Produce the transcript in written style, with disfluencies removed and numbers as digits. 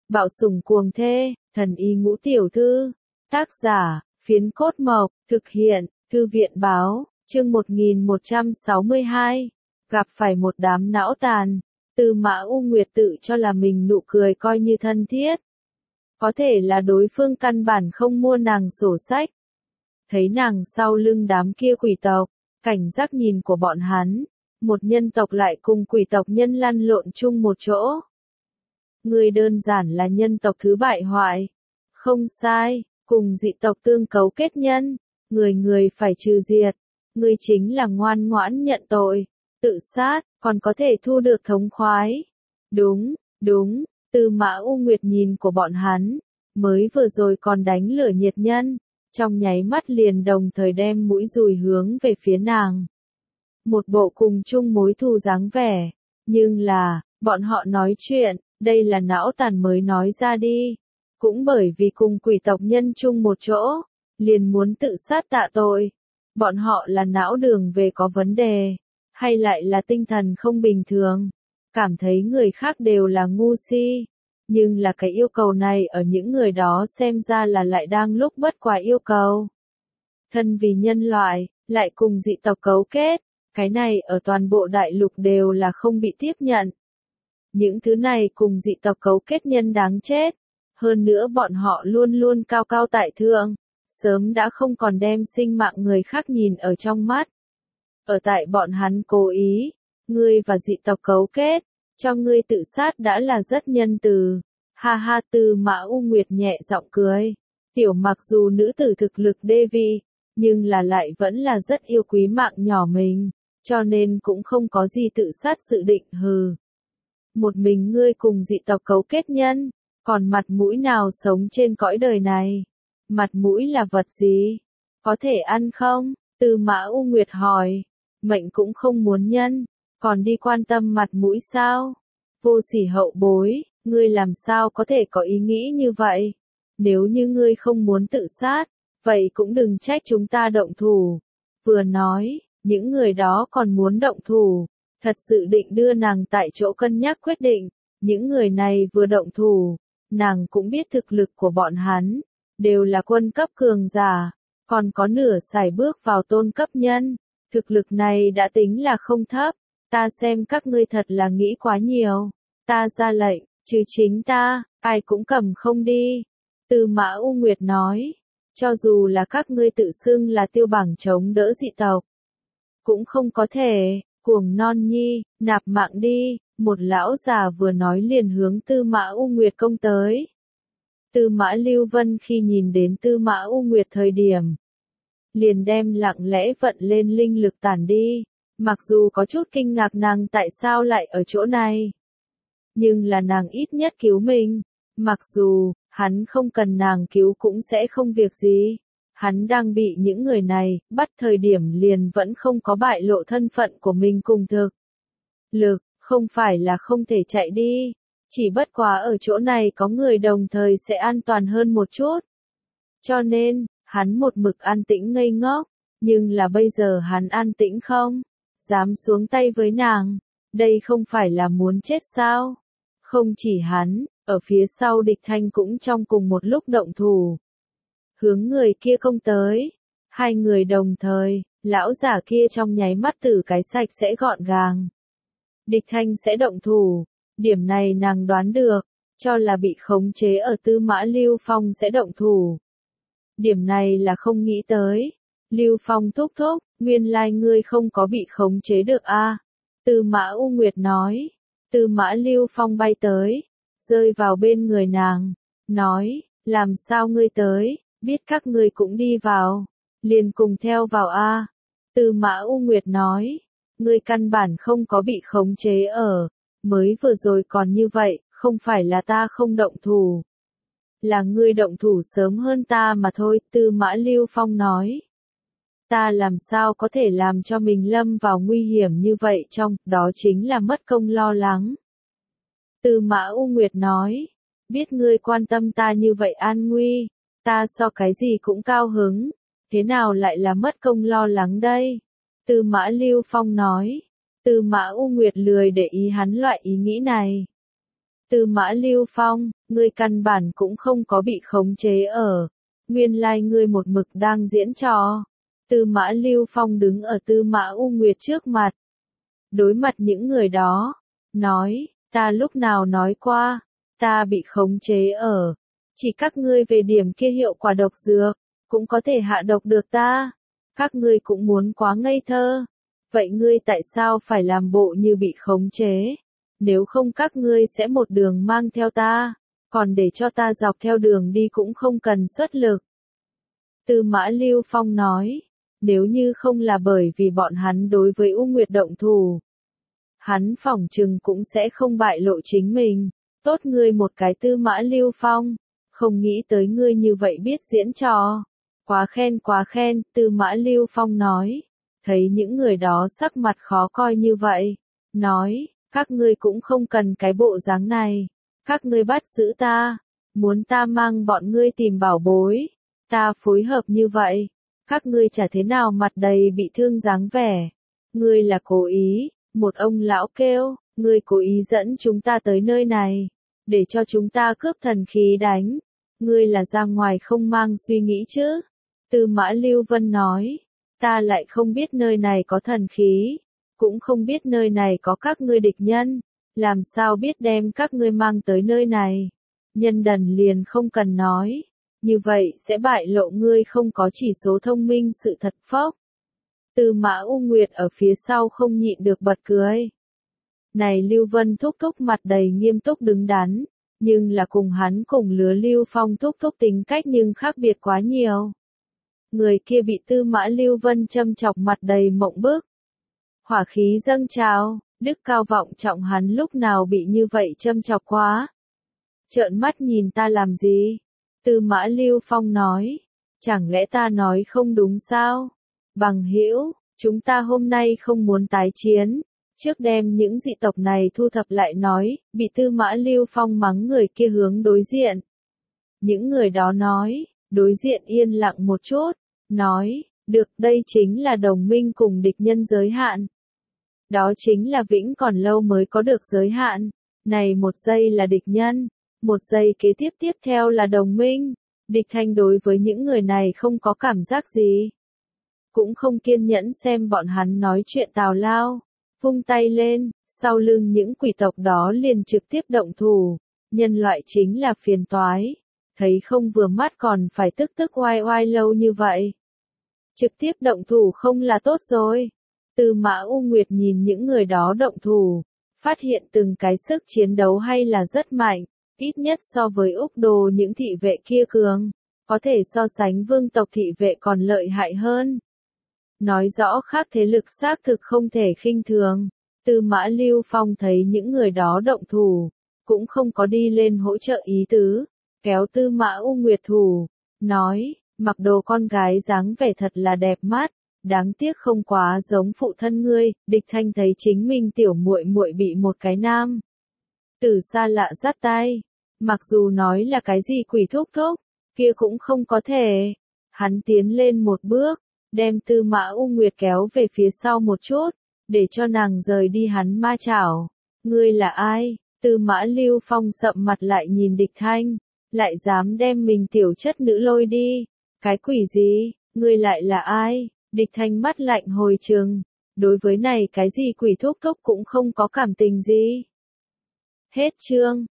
Bạo sủng cuồng thê, thần y ngũ tiểu thư. Tác giả, Phiến Cốt Mộc, thực hiện, Thư viện báo, chương 1162. Gặp phải một đám não tàn. Tư Mã U Nguyệt tự cho là mình nụ cười coi như thân thiết. Có thể là đối phương căn bản không mua nàng sổ sách. Thấy nàng sau lưng đám kia quỷ tộc, cảnh giác nhìn của bọn hắn, một nhân tộc lại cùng quỷ tộc nhân lăn lộn chung một chỗ. Người đơn giản là nhân tộc thứ bại hoại. Không sai, cùng dị tộc tương cấu kết nhân, người phải trừ diệt. Người chính là ngoan ngoãn nhận tội, tự sát, còn có thể thu được thống khoái. Đúng, Tư Mã U Nguyệt nhìn của bọn hắn, mới vừa rồi còn đánh lửa nhiệt nhân, trong nháy mắt liền đồng thời đem mũi dùi hướng về phía nàng. Một bộ cùng chung mối thù dáng vẻ, nhưng là, bọn họ nói chuyện, đây là não tàn mới nói ra đi. Cũng bởi vì cùng quỷ tộc nhân chung một chỗ, liền muốn tự sát tạ tội. Bọn họ là não đường về có vấn đề, hay lại là tinh thần không bình thường, cảm thấy người khác đều là ngu si. Nhưng là cái yêu cầu này ở những người đó xem ra là lại đang lúc bất quá yêu cầu. Thân vì nhân loại, lại cùng dị tộc cấu kết, cái này ở toàn bộ đại lục đều là không bị tiếp nhận. Những thứ này cùng dị tộc cấu kết nhân đáng chết. Hơn nữa bọn họ luôn luôn cao cao tại thượng, sớm đã không còn đem sinh mạng người khác nhìn ở trong mắt. Ở tại bọn hắn cố ý, ngươi và dị tộc cấu kết, cho ngươi tự sát đã là rất nhân từ. Ha ha, Tư Mã U Nguyệt nhẹ giọng cười. Tiểu mặc dù nữ tử thực lực đê vi, nhưng là lại vẫn là rất yêu quý mạng nhỏ mình, cho nên cũng không có gì tự sát dự định. Hừ. Một mình ngươi cùng dị tộc cấu kết nhân, còn mặt mũi nào sống trên cõi đời này? Mặt mũi là vật gì? Có thể ăn không? Tư Mã U Nguyệt hỏi. Mệnh cũng không muốn nhân, còn đi quan tâm mặt mũi sao? Vô sỉ hậu bối, ngươi làm sao có thể có ý nghĩ như vậy? Nếu như ngươi không muốn tự sát, vậy cũng đừng trách chúng ta động thủ. Vừa nói, những người đó còn muốn động thủ, thật sự định đưa nàng tại chỗ cân nhắc quyết định. Những người này vừa động thủ, nàng cũng biết thực lực của bọn hắn, đều là quân cấp cường giả, còn có nửa sải bước vào tôn cấp nhân. Thực lực này đã tính là không thấp, ta xem các ngươi thật là nghĩ quá nhiều. Ta ra lệnh, chứ chính ta, ai cũng cầm không đi. Tư Mã U Nguyệt nói, cho dù là các ngươi tự xưng là tiêu bảng chống đỡ dị tộc, cũng không có thể. Cuồng non nhi, nạp mạng đi. Một lão già vừa nói liền hướng Tư Mã U Nguyệt công tới. Tư Mã Lưu Vân khi nhìn đến Tư Mã U Nguyệt thời điểm, liền đem lặng lẽ vận lên linh lực tản đi. Mặc dù có chút kinh ngạc nàng tại sao lại ở chỗ này, nhưng là nàng ít nhất cứu mình. Mặc dù, hắn không cần nàng cứu cũng sẽ không việc gì. Hắn đang bị những người này bắt thời điểm liền vẫn không có bại lộ thân phận của mình cùng thực lực, không phải là không thể chạy đi. Chỉ bất quá ở chỗ này có người đồng thời sẽ an toàn hơn một chút. Cho nên, hắn một mực an tĩnh ngây ngốc, nhưng là bây giờ hắn an tĩnh không dám xuống tay với nàng. Đây không phải là muốn chết sao? Không chỉ hắn, ở phía sau Địch Thanh cũng trong cùng một lúc động thủ, hướng người kia công tới. Hai người đồng thời, lão giả kia trong nháy mắt tử cái sạch sẽ gọn gàng. Địch Thanh sẽ động thủ, điểm này nàng đoán được, cho là bị khống chế ở Tư Mã Lưu Phong sẽ động thủ. Điểm này là không nghĩ tới. Lưu Phong thúc thúc, nguyên lai ngươi không có bị khống chế được a. Tư Mã U Nguyệt nói. Tư Mã Lưu Phong bay tới, rơi vào bên người nàng, nói, làm sao ngươi tới, biết các ngươi cũng đi vào, liền cùng theo vào a. Tư Mã U Nguyệt nói, ngươi căn bản không có bị khống chế ở, mới vừa rồi còn như vậy, không phải là ta không động thủ, là ngươi động thủ sớm hơn ta mà thôi. Tư Mã Lưu Phong nói, ta làm sao có thể làm cho mình lâm vào nguy hiểm như vậy, trong đó chính là mất công lo lắng. Tư Mã U Nguyệt nói, biết ngươi quan tâm ta như vậy an nguy, ta so cái gì cũng cao hứng, thế nào lại là mất công lo lắng đây? Tư Mã Lưu Phong nói. Tư Mã U Nguyệt lười để ý hắn loại ý nghĩ này. Tư Mã Lưu Phong, ngươi căn bản cũng không có bị khống chế ở. Nguyên lai ngươi một mực đang diễn trò. Tư Mã Lưu Phong đứng ở Tư Mã U Nguyệt trước mặt. Đối mặt những người đó. Nói, ta lúc nào nói qua, ta bị khống chế ở. Chỉ các ngươi về điểm kia hiệu quả độc dược, cũng có thể hạ độc được ta. Các ngươi cũng muốn quá ngây thơ. Vậy ngươi tại sao phải làm bộ như bị khống chế? Nếu không các ngươi sẽ một đường mang theo ta, còn để cho ta dọc theo đường đi cũng không cần xuất lực. Tư Mã Lưu Phong nói, nếu như không là bởi vì bọn hắn đối với U Nguyệt động thủ, hắn phỏng chừng cũng sẽ không bại lộ chính mình. Tốt ngươi một cái Tư Mã Lưu Phong, không nghĩ tới ngươi như vậy biết diễn trò. Quá khen, Tư Mã Lưu Phong nói. Thấy những người đó sắc mặt khó coi như vậy. Nói, các ngươi cũng không cần cái bộ dáng này. Các ngươi bắt giữ ta. Muốn ta mang bọn ngươi tìm bảo bối. Ta phối hợp như vậy. Các ngươi chả thế nào mặt đầy bị thương dáng vẻ. Ngươi là cố ý. Một ông lão kêu, ngươi cố ý dẫn chúng ta tới nơi này. Để cho chúng ta cướp thần khí đánh. Ngươi là ra ngoài không mang suy nghĩ chứ. Tư Mã Lưu Vân nói. Ta lại không biết nơi này có thần khí, cũng không biết nơi này có các ngươi địch nhân, làm sao biết đem các ngươi mang tới nơi này. Nhân Đần liền không cần nói, như vậy sẽ bại lộ ngươi không có chỉ số thông minh sự thật phốc. Tư Mã U Nguyệt ở phía sau không nhịn được bật cười. Này Lưu Vân thúc thúc mặt đầy nghiêm túc đứng đắn, nhưng là cùng hắn cùng lứa Lưu Phong thúc thúc tính cách nhưng khác biệt quá nhiều. Người kia bị Tư Mã Lưu Vân châm chọc mặt đầy mộng bức. Hỏa khí dâng trào, đức cao vọng trọng hắn lúc nào bị như vậy châm chọc quá. Trợn mắt nhìn ta làm gì? Tư Mã Lưu Phong nói. Chẳng lẽ ta nói không đúng sao? Bằng hữu, chúng ta hôm nay không muốn tái chiến. Trước đem những dị tộc này thu thập lại nói, bị Tư Mã Lưu Phong mắng người kia hướng đối diện. Những người đó nói. Đối diện yên lặng một chút, nói, được, đây chính là đồng minh cùng địch nhân giới hạn. Đó chính là vĩnh còn lâu mới có được giới hạn. Này một giây là địch nhân, một giây kế tiếp theo là đồng minh. Địch Thanh đối với những người này không có cảm giác gì. Cũng không kiên nhẫn xem bọn hắn nói chuyện tào lao. Vung tay lên, sau lưng những quỷ tộc đó liền trực tiếp động thủ. Nhân loại chính là phiền toái. Thấy không vừa mắt còn phải tức oai oai lâu như vậy. Trực tiếp động thủ không là tốt rồi. Tư Mã U Nguyệt nhìn những người đó động thủ, phát hiện từng cái sức chiến đấu hay là rất mạnh, ít nhất so với Úc Đồ những thị vệ kia cường, có thể so sánh vương tộc thị vệ còn lợi hại hơn. Nói rõ khác thế lực xác thực không thể khinh thường. Tư Mã Lưu Phong thấy những người đó động thủ, cũng không có đi lên hỗ trợ ý tứ. Kéo Tư Mã U Nguyệt thủ, nói, mặc đồ con gái dáng vẻ thật là đẹp mắt, đáng tiếc không quá giống phụ thân ngươi. Địch Thanh thấy chính mình tiểu muội muội bị một cái nam tử xa lạ dắt tay, mặc dù nói là cái gì quỷ thúc thúc, kia cũng không có thể. Hắn tiến lên một bước, đem Tư Mã U Nguyệt kéo về phía sau một chút, để cho nàng rời đi hắn ma chảo. Ngươi là ai? Tư Mã Lưu Phong sậm mặt lại nhìn Địch Thanh. Lại dám đem mình tiểu chất nữ lôi đi. Cái quỷ gì? Ngươi lại là ai? Địch Thanh mắt lạnh hồi trừng. Đối với này cái gì quỷ thúc thúc cũng không có cảm tình gì. Hết chương.